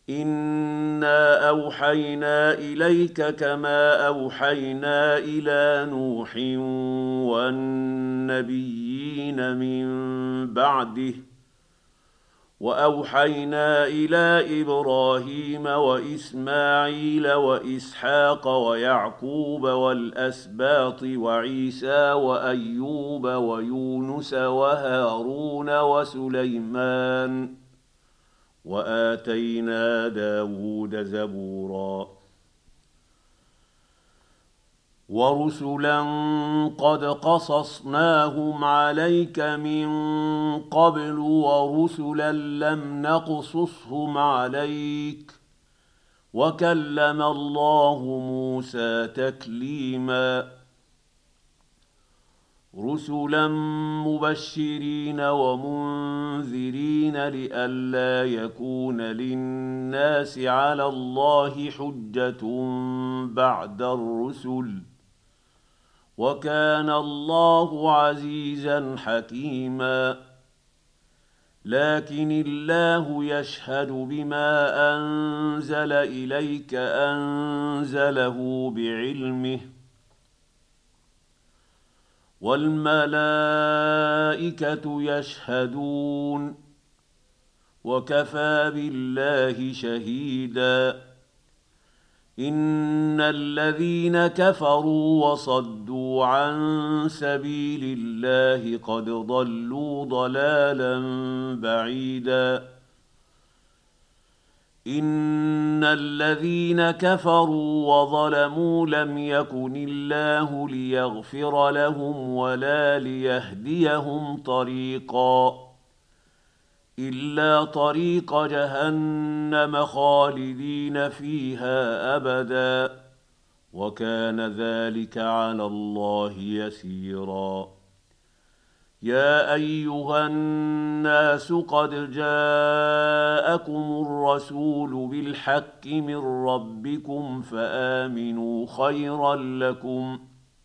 إنا أوحينا إليك كما أوحينا إلى نوح والنبيين من بعده، وأوحينا إلى إبراهيم وإسماعيل وإسحاق ويعقوب والأسباط وعيسى وأيوب ويونس وهارون وسليمان، وآتينا داود زبورا، ورسلا قد قصصناهم عليك من قبل ورسلا لم نقصصهم عليك، وكلم الله موسى تكليما، رسلا مبشرين ومنذرين لئلا يكون للناس على الله حجة بعد الرسل، وكان الله عزيزا حكيما. لكن الله يشهد بما أنزل إليك أنزله بعلمه، والملائكة يشهدون، وكفى بالله شهيدا. إن الذين كفروا وصدوا عن سبيل الله قد ضلوا ضلالا بعيدا. إن الذين كفروا وظلموا لم يكن الله ليغفر لهم ولا ليهديهم طريقا إلا طريق جهنم خالدين فيها أبدا، وكان ذلك على الله يسيرا. يا أيها الناس قد جاءكم الرسول بالحق من ربكم فآمنوا خيرا لكم،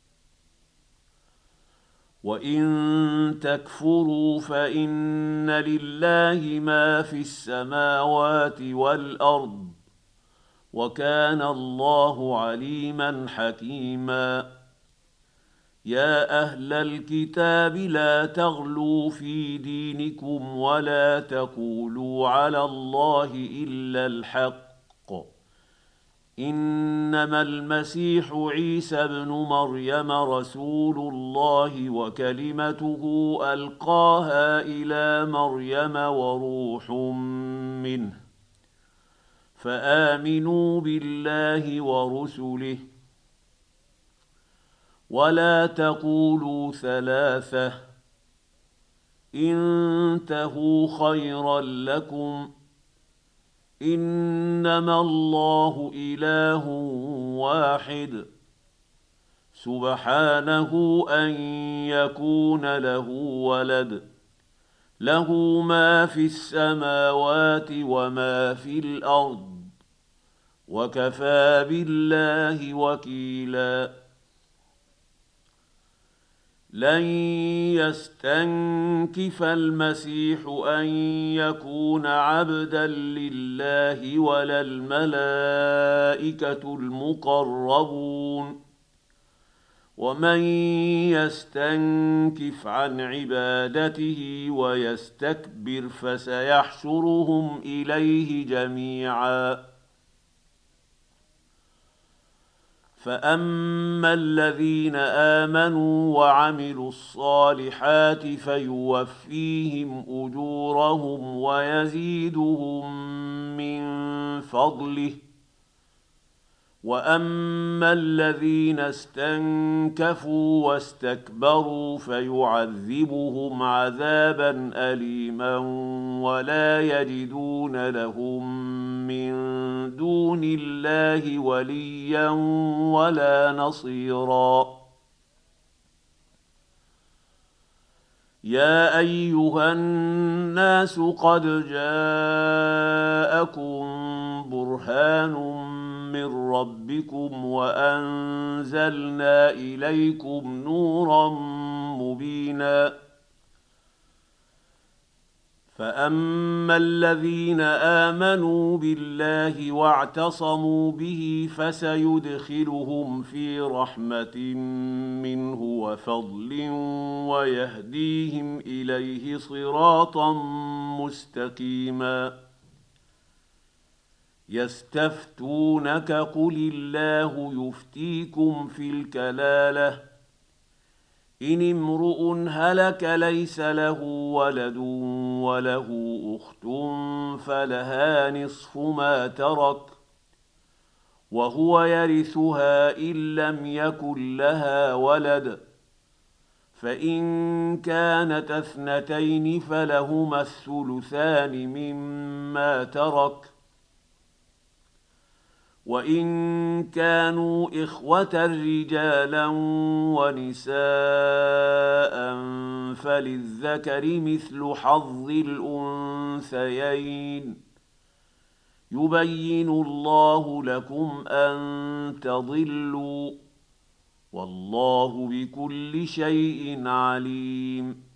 وإن تكفروا فإن لله ما في السماوات والأرض، وكان الله عليما حكيما. يا أهل الكتاب لا تغلوا في دينكم ولا تقولوا على الله إلا الحق، إنما المسيح عيسى ابن مريم رسول الله وكلمته ألقاها إلى مريم وروح منه، فآمنوا بالله ورسله، ولا تقولوا ثلاثة، انتهوا خيرا لكم، إنما الله إله واحد، سبحانه أن يكون له ولد، له ما في السماوات وما في الأرض، وكفى بالله وكيلا. لن يستنكف المسيح أن يكون عبدا لله ولا الملائكة المقربون، ومن يستنكف عن عبادته ويستكبر فسيحشرهم إليه جميعا. فأما الذين آمنوا وعملوا الصالحات فيوفيهم أجورهم ويزيدهم من فضله، وأما الذين استنكفوا واستكبروا فيعذبهم عذابا أليما ولا يجدون لهم من دون الله وليا ولا نصيرا. يا أيها الناس قد جاءكم برهان من ربكم وأنزلنا إليكم نورا مبينا، فاما الذين امنوا بالله واعتصموا به فسيدخلهم في رحمه منه وفضل ويهديهم اليه صراطا مستقيما. يستفتونك قل الله يفتيكم في الكلاله إن امرؤ هلك ليس له ولد وله أخت فلها نصف ما ترك وهو يرثها إن لم يكن لها ولد فإن كانت اثنتين فلهما الثلثان مما ترك وإن كانوا إخوة رجالا ونساء فللذكر مثل حظ الأنثيين يبين الله لكم أن تضلوا والله بكل شيء عليم.